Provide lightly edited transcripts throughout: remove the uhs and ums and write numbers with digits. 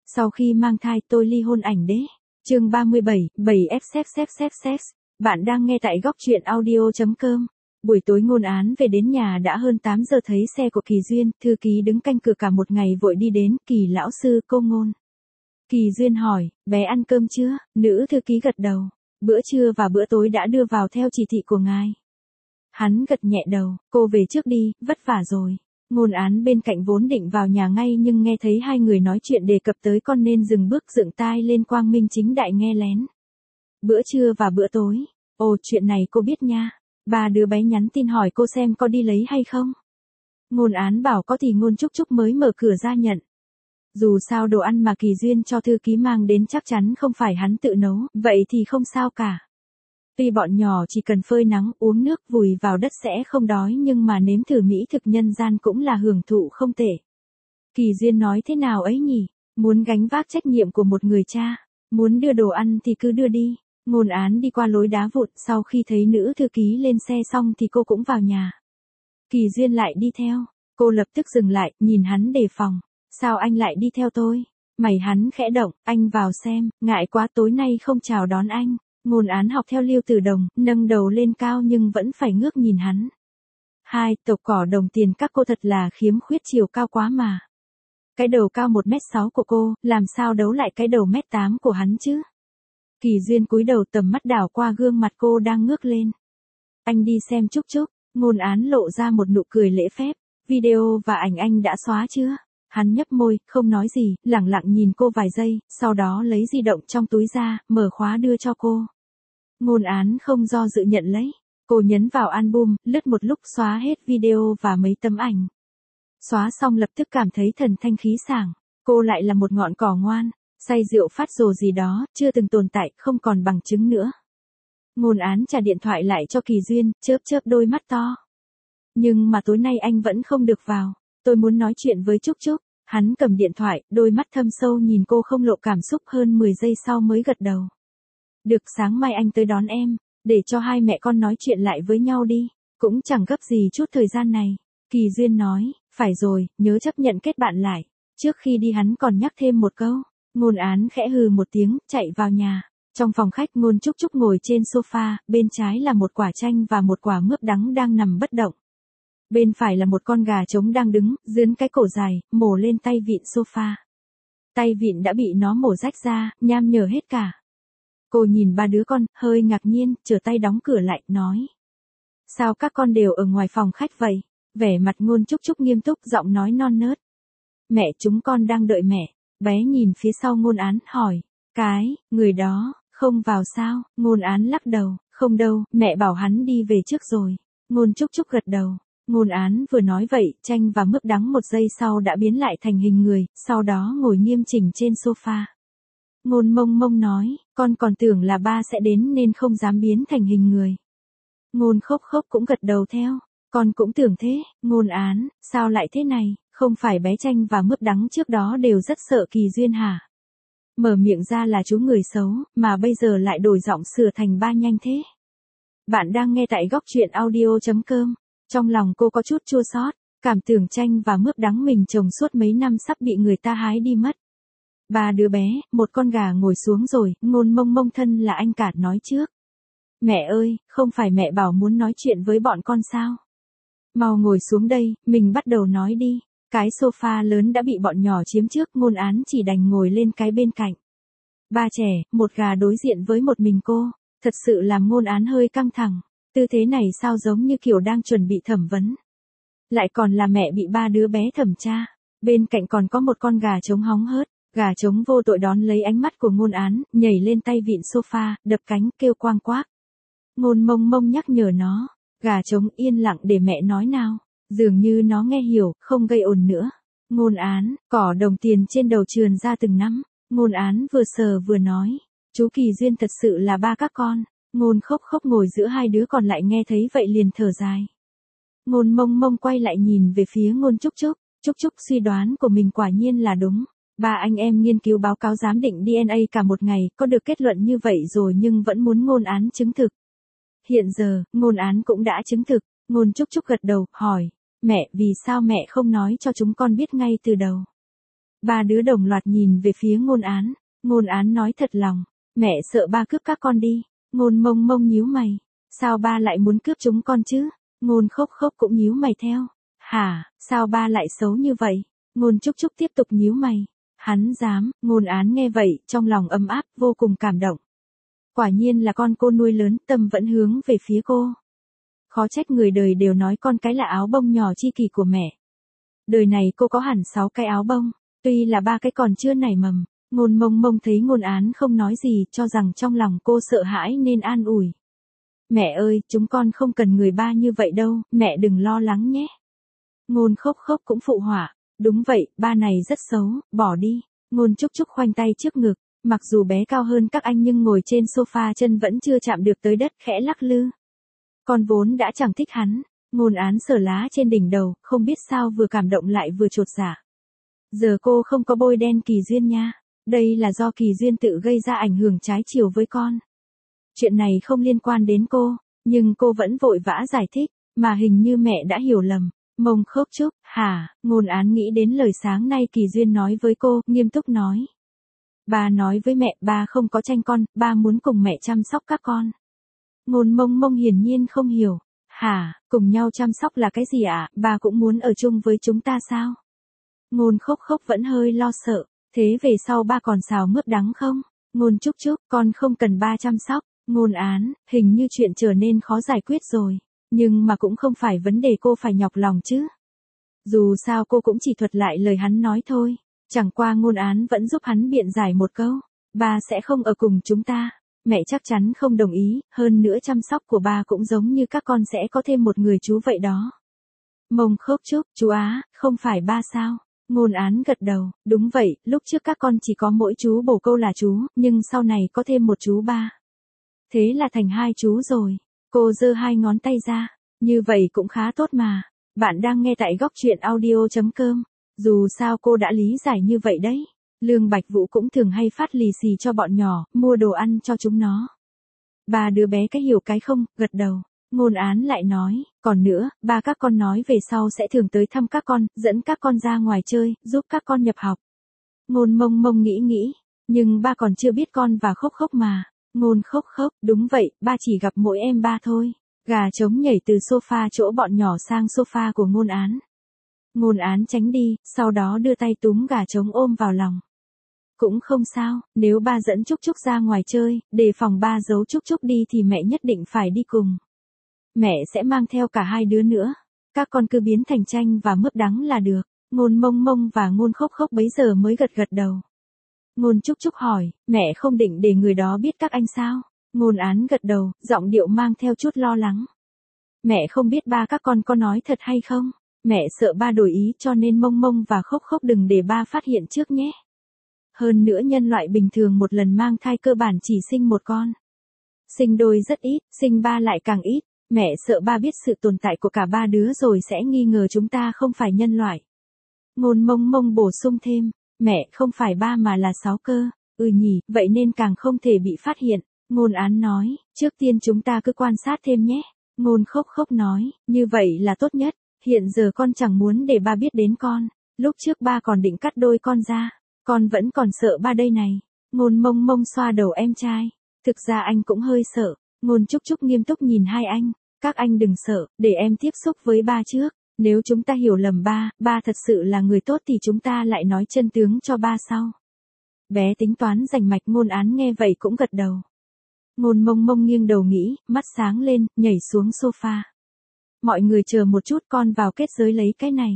Sau khi mang thai tôi ly hôn ảnh đế. Chương 37, 7F. Bạn đang nghe tại góc truyện audio.com. Buổi tối ngôn án về đến nhà đã hơn 8 giờ thấy xe của Kỳ Duyên, thư ký đứng canh cửa cả một ngày vội đi đến, Kỳ lão sư cô Ngôn. Kỳ Duyên hỏi, bé ăn cơm chưa? Nữ thư ký gật đầu. Bữa trưa và bữa tối đã đưa vào theo chỉ thị của ngài. Hắn gật nhẹ đầu, cô về trước đi, vất vả rồi. Ngôn án bên cạnh vốn định vào nhà ngay nhưng nghe thấy hai người nói chuyện đề cập tới con nên dừng bước dựng tai lên quang minh chính đại nghe lén. Bữa trưa và bữa tối. Ồ, chuyện này cô biết nha. Ba đứa bé nhắn tin hỏi cô xem có đi lấy hay không. Ngôn án bảo có thì Ngôn Trúc Trúc mới mở cửa ra nhận. Dù sao đồ ăn mà Kỳ Duyên cho thư ký mang đến chắc chắn không phải hắn tự nấu, vậy thì không sao cả. Tuy bọn nhỏ chỉ cần phơi nắng, uống nước, vùi vào đất sẽ không đói nhưng mà nếm thử mỹ thực nhân gian cũng là hưởng thụ không tệ. Kỳ Duyên nói thế nào ấy nhỉ? Muốn gánh vác trách nhiệm của một người cha, muốn đưa đồ ăn thì cứ đưa đi. Ngôn án đi qua lối đá vụn, sau khi thấy nữ thư ký lên xe xong thì cô cũng vào nhà. Kỳ Duyên lại đi theo, cô lập tức dừng lại, nhìn hắn đề phòng. Sao anh lại đi theo tôi? Mày hắn khẽ động, anh vào xem, ngại quá tối nay không chào đón anh. Ngôn án học theo Lưu Tử Đồng, nâng đầu lên cao nhưng vẫn phải ngước nhìn hắn. Tộc cỏ đồng tiền các cô thật là khiếm khuyết chiều cao quá mà. Cái đầu cao 1m6 của cô, làm sao đấu lại cái đầu 1m8 của hắn chứ? Kỳ Duyên cúi đầu tầm mắt đảo qua gương mặt cô đang ngước lên. Anh đi xem Trúc Trúc, ngôn án lộ ra một nụ cười lễ phép. Video và ảnh anh đã xóa chưa? Hắn nhấp môi, không nói gì, lẳng lặng nhìn cô vài giây, sau đó lấy di động trong túi ra, mở khóa đưa cho cô. Ngôn án không do dự nhận lấy. Cô nhấn vào album, lướt một lúc xóa hết video và mấy tấm ảnh. Xóa xong lập tức cảm thấy thần thanh khí sảng. Cô lại là một ngọn cỏ ngoan, say rượu phát rồ gì đó, chưa từng tồn tại, không còn bằng chứng nữa. Ngôn án trả điện thoại lại cho Kỳ Duyên, chớp chớp đôi mắt to. Nhưng mà tối nay anh vẫn không được vào. Tôi muốn nói chuyện với Trúc Trúc. Hắn cầm điện thoại, đôi mắt thâm sâu nhìn cô không lộ cảm xúc, hơn 10 giây sau mới gật đầu. Được, sáng mai anh tới đón em, để cho hai mẹ con nói chuyện lại với nhau đi. Cũng chẳng gấp gì chút thời gian này. Kỳ Duyên nói, phải rồi, nhớ chấp nhận kết bạn lại. Trước khi đi hắn còn nhắc thêm một câu. Ngôn án khẽ hừ một tiếng, chạy vào nhà. Trong phòng khách Ngôn Trúc Trúc ngồi trên sofa, bên trái là một quả chanh và một quả mướp đắng đang nằm bất động. Bên phải là một con gà trống đang đứng, dướn cái cổ dài, mổ lên tay vịn sofa. Tay vịn đã bị nó mổ rách ra, nham nhở hết cả. Cô nhìn ba đứa con, hơi ngạc nhiên, trở tay đóng cửa lại, nói. Sao các con đều ở ngoài phòng khách vậy? Vẻ mặt Ngôn Trúc Trúc nghiêm túc, giọng nói non nớt. Mẹ chúng con đang đợi mẹ. Bé nhìn phía sau ngôn án, hỏi. Người đó, không vào sao? Ngôn án lắc đầu, không đâu, mẹ bảo hắn đi về trước rồi. Ngôn Trúc Trúc gật đầu. Ngôn án vừa nói vậy, chanh và mướp đắng một giây sau đã biến lại thành hình người, sau đó ngồi nghiêm chỉnh trên sofa. Ngôn Mông Mông nói, con còn tưởng là ba sẽ đến nên không dám biến thành hình người. Ngôn Khốc Khốc cũng gật đầu theo, con cũng tưởng thế. Ngôn án, sao lại thế này, không phải bé chanh và mướp đắng trước đó đều rất sợ Kỳ Duyên hả? Mở miệng ra là chú người xấu, mà bây giờ lại đổi giọng sửa thành ba nhanh thế. Bạn đang nghe tại góc truyện audio.com. Trong lòng cô có chút chua xót, cảm tưởng chanh và mướp đắng mình trồng suốt mấy năm sắp bị người ta hái đi mất. Ba đứa bé, một con gà ngồi xuống rồi, Ngôn Mông Mông thân là anh cả nói trước. Mẹ ơi, không phải mẹ bảo muốn nói chuyện với bọn con sao? Mau ngồi xuống đây, mình bắt đầu nói đi. Cái sofa lớn đã bị bọn nhỏ chiếm trước, ngôn án chỉ đành ngồi lên cái bên cạnh. Ba trẻ, một gà đối diện với một mình cô, thật sự làm ngôn án hơi căng thẳng. Tư thế này sao giống như kiểu đang chuẩn bị thẩm vấn. Lại còn là mẹ bị ba đứa bé thẩm tra. Bên cạnh còn có một con gà trống hóng hớt. Gà trống vô tội đón lấy ánh mắt của ngôn án, nhảy lên tay vịn sofa, đập cánh, kêu quang quác. Ngôn Mông Mông nhắc nhở nó. Gà trống yên lặng để mẹ nói nào. Dường như nó nghe hiểu, không gây ồn nữa. Ngôn án, cỏ đồng tiền trên đầu trườn ra từng nắm. Ngôn án vừa sờ vừa nói. Chú Kỳ Duyên thật sự là ba các con. Ngôn Khốc Khốc ngồi giữa hai đứa còn lại nghe thấy vậy liền thở dài. Ngôn Mông Mông quay lại nhìn về phía Ngôn Trúc Trúc. Trúc Trúc suy đoán của mình quả nhiên là đúng. Ba anh em nghiên cứu báo cáo giám định DNA cả một ngày, có được kết luận như vậy rồi nhưng vẫn muốn ngôn án chứng thực. Hiện giờ, ngôn án cũng đã chứng thực. Ngôn Trúc Trúc gật đầu, hỏi. Mẹ, vì sao mẹ không nói cho chúng con biết ngay từ đầu? Ba đứa đồng loạt nhìn về phía Ngôn Án. Ngôn Án nói thật lòng, mẹ sợ ba cướp các con đi. Ngôn Mông Mông nhíu mày, sao ba lại muốn cướp chúng con chứ? Ngôn Khốc Khốc cũng nhíu mày theo. Hả, sao ba lại xấu như vậy? Ngôn Trúc Trúc tiếp tục nhíu mày. Hắn dám, Ngôn Án nghe vậy, trong lòng ấm áp, vô cùng cảm động. Quả nhiên là con cô nuôi lớn, tâm vẫn hướng về phía cô. Khó trách người đời đều nói con cái là áo bông nhỏ chi kỷ của mẹ. Đời này cô có hẳn 6 cái áo bông, tuy là 3 cái còn chưa nảy mầm. Ngôn Mông Mông thấy Ngôn Án không nói gì, cho rằng trong lòng cô sợ hãi nên an ủi. Mẹ ơi, chúng con không cần người ba như vậy đâu, mẹ đừng lo lắng nhé. Ngôn Khốc Khốc cũng phụ họa. Đúng vậy, ba này rất xấu, bỏ đi. Ngôn Trúc Trúc khoanh tay trước ngực, mặc dù bé cao hơn các anh nhưng ngồi trên sofa chân vẫn chưa chạm được tới đất, khẽ lắc lư. Con vốn đã chẳng thích hắn. Ngôn Án sờ lá trên đỉnh đầu, không biết sao vừa cảm động lại vừa chột dạ. Giờ cô không có bôi đen Kỳ Duyên nha. Đây là do Kỳ Duyên tự gây ra ảnh hưởng trái chiều với con. Chuyện này không liên quan đến cô, nhưng cô vẫn vội vã giải thích, mà hình như mẹ đã hiểu lầm. Mông Khốc Trúc, hả? Ngôn Án nghĩ đến lời sáng nay Kỳ Duyên nói với cô, nghiêm túc nói. Ba nói với mẹ, ba không có tranh con, ba muốn cùng mẹ chăm sóc các con. Ngôn Mông Mông hiển nhiên không hiểu. Hả, cùng nhau chăm sóc là cái gì ạ? Ba cũng muốn ở chung với chúng ta sao? Ngôn Khốc Khốc vẫn hơi lo sợ. Thế về sau ba còn xào mướp đắng không? Ngôn Trúc Trúc, con không cần ba chăm sóc. Ngôn Án, hình như chuyện trở nên khó giải quyết rồi. Nhưng mà cũng không phải vấn đề cô phải nhọc lòng chứ. Dù sao cô cũng chỉ thuật lại lời hắn nói thôi. Chẳng qua Ngôn Án vẫn giúp hắn biện giải một câu. Ba sẽ không ở cùng chúng ta. Mẹ chắc chắn không đồng ý, hơn nữa chăm sóc của ba cũng giống như các con sẽ có thêm một người chú vậy đó. Mông Khốc Trúc, chú Á, không phải ba sao? Ngôn Án gật đầu, đúng vậy, lúc trước các con chỉ có mỗi chú bồ câu là chú, nhưng sau này có thêm một chú ba. Thế là thành 2 chú rồi. Cô giơ 2 ngón tay ra, như vậy cũng khá tốt mà. Bạn đang nghe tại góc truyện audio.com. Dù sao cô đã lý giải như vậy đấy. Lương Bạch Vũ cũng thường hay phát lì xì cho bọn nhỏ, mua đồ ăn cho chúng nó. Ba đứa bé cái hiểu cái không, gật đầu. Ngôn Án lại nói, còn nữa, ba các con nói về sau sẽ thường tới thăm các con, dẫn các con ra ngoài chơi, giúp các con nhập học. Ngôn Mông Mông nghĩ, nhưng ba còn chưa biết con và Khốc Khốc mà. Ngôn Khốc Khốc, đúng vậy, ba chỉ gặp mỗi em ba thôi. Gà trống nhảy từ sofa chỗ bọn nhỏ sang sofa của Ngôn Án. Ngôn Án tránh đi, sau đó đưa tay túm gà trống ôm vào lòng. Cũng không sao, nếu ba dẫn Trúc Trúc ra ngoài chơi, để phòng ba giấu Trúc Trúc đi thì mẹ nhất định phải đi cùng. Mẹ sẽ mang theo cả 2 đứa nữa. Các con cứ biến thành chanh và mướp đắng là được. Ngôn Mông Mông và Ngôn Khốc Khốc bấy giờ mới gật gật đầu. Ngôn Trúc Trúc hỏi, mẹ không định để người đó biết các anh sao? Ngôn Án gật đầu, giọng điệu mang theo chút lo lắng. Mẹ không biết ba các con có nói thật hay không? Mẹ sợ ba đổi ý cho nên Mông Mông và Khốc Khốc đừng để ba phát hiện trước nhé. Hơn nữa nhân loại bình thường một lần mang thai cơ bản chỉ sinh một con. Sinh đôi rất ít, sinh ba lại càng ít. Mẹ sợ ba biết sự tồn tại của cả 3 đứa rồi sẽ nghi ngờ chúng ta không phải nhân loại. Ngôn Mông Mông bổ sung thêm, mẹ không phải 3 mà là 6 cơ. Nhỉ, vậy nên càng không thể bị phát hiện. Ngôn Án nói, trước tiên chúng ta cứ quan sát thêm nhé. Ngôn Khốc Khốc nói, như vậy là tốt nhất. Hiện giờ con chẳng muốn để ba biết đến con. Lúc trước ba còn định cắt đôi con ra. Con vẫn còn sợ ba đây này. Ngôn Mông Mông xoa đầu em trai. Thực ra anh cũng hơi sợ. Ngôn Trúc Trúc nghiêm túc nhìn hai anh. Các anh đừng sợ, để em tiếp xúc với ba trước. Nếu chúng ta hiểu lầm ba thật sự là người tốt thì chúng ta lại nói chân tướng cho ba sau. Bé tính toán rành mạch. Ngôn Án nghe vậy cũng gật đầu. Ngôn Mông Mông nghiêng đầu nghĩ, mắt sáng lên, nhảy xuống sofa. Mọi người chờ một chút, con vào kết giới lấy cái này.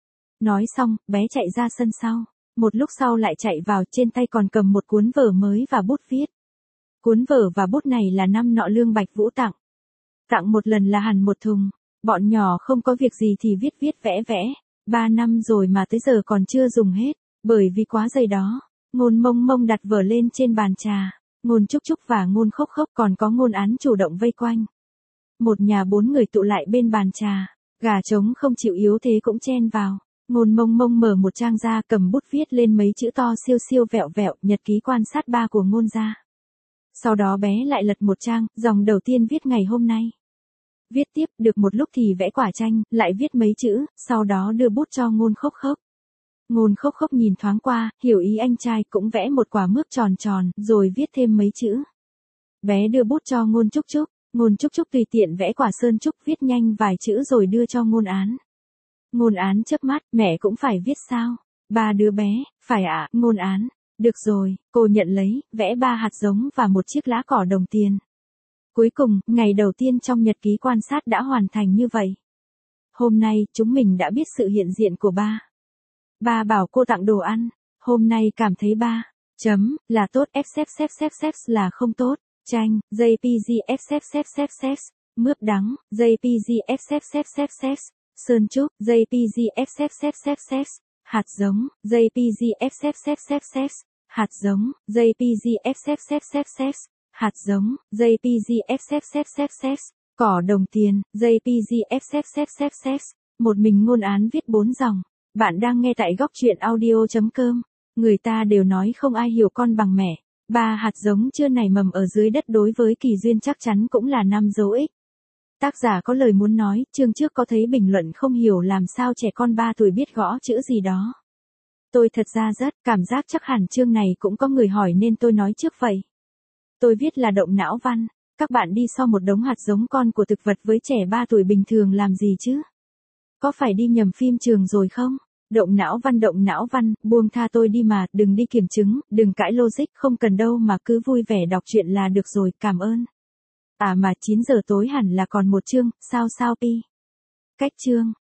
Nói xong, bé chạy ra sân sau. Một lúc sau lại chạy vào, trên tay còn cầm một cuốn vở mới và bút viết. Cuốn vở và bút này là năm nọ Lương Bạch Vũ tặng. Tặng một lần là hẳn một thùng. Bọn nhỏ không có việc gì thì viết vẽ vẽ. 3 năm rồi mà tới giờ còn chưa dùng hết. Bởi vì quá dày đó. Ngôn Mông Mông đặt vở lên trên bàn trà. Ngôn Trúc Trúc và Ngôn Khốc Khốc còn có Ngôn Án chủ động vây quanh. Một nhà 4 người tụ lại bên bàn trà. Gà trống không chịu yếu thế cũng chen vào. Ngôn Mông Mông mở một trang ra, cầm bút viết lên mấy chữ to siêu siêu vẹo vẹo, nhật ký quan sát ba của Ngôn gia. Sau đó bé lại lật một trang, dòng đầu tiên viết ngày hôm nay. Viết tiếp, được một lúc thì vẽ quả tranh, lại viết mấy chữ, sau đó đưa bút cho Ngôn Khốc Khốc. Ngôn khốc khốc nhìn thoáng qua, hiểu ý anh trai cũng vẽ một quả mướp tròn tròn, rồi viết thêm mấy chữ. Bé đưa bút cho Ngôn Trúc Trúc, Ngôn Trúc Trúc tùy tiện vẽ quả sơn trúc viết nhanh vài chữ rồi đưa cho Ngôn Án. Ngôn Án chớp mắt, mẹ cũng phải viết sao? Ba đứa bé, phải ạ, Ngôn Án. Được rồi, cô nhận lấy, vẽ 3 hạt giống và một chiếc lá cỏ đồng tiền. Cuối cùng, ngày đầu tiên trong nhật ký quan sát đã hoàn thành như vậy. Hôm nay, chúng mình đã biết sự hiện diện của ba. Ba bảo cô tặng đồ ăn. Hôm nay cảm thấy ba. Chấm, là tốt, xxxxx là không tốt. Chanh, JPG xxxxx. Mướp đắng, JPG xxxxx. Sơn trúc, JPG xxxxx. Hạt giống, JPG xxxxx. Hạt giống, JPG xxxxx. Hạt giống, JPG xxxxx. Cỏ đồng tiền, JPG xxxxx. Một mình Ngôn Án viết 4 dòng. Bạn đang nghe tại góc truyện audio.com. Người ta đều nói không ai hiểu con bằng mẹ. 3 hạt giống chưa nảy mầm ở dưới đất đối với Kỳ Duyên chắc chắn cũng là 5 dấu ích. Tác giả có lời muốn nói, chương trước có thấy bình luận không hiểu làm sao trẻ con 3 tuổi biết gõ chữ gì đó. Tôi thật ra rất cảm giác chắc hẳn chương này cũng có người hỏi nên tôi nói trước vậy. Tôi viết là động não văn, các bạn đi so một đống hạt giống con của thực vật với trẻ 3 tuổi bình thường làm gì chứ? Có phải đi nhầm phim trường rồi không? Động não văn, buông tha tôi đi mà, đừng đi kiểm chứng, đừng cãi logic, không cần đâu mà cứ vui vẻ đọc truyện là được rồi, cảm ơn. À mà 9 giờ tối hẳn là còn một chương, sao pi. Cách chương.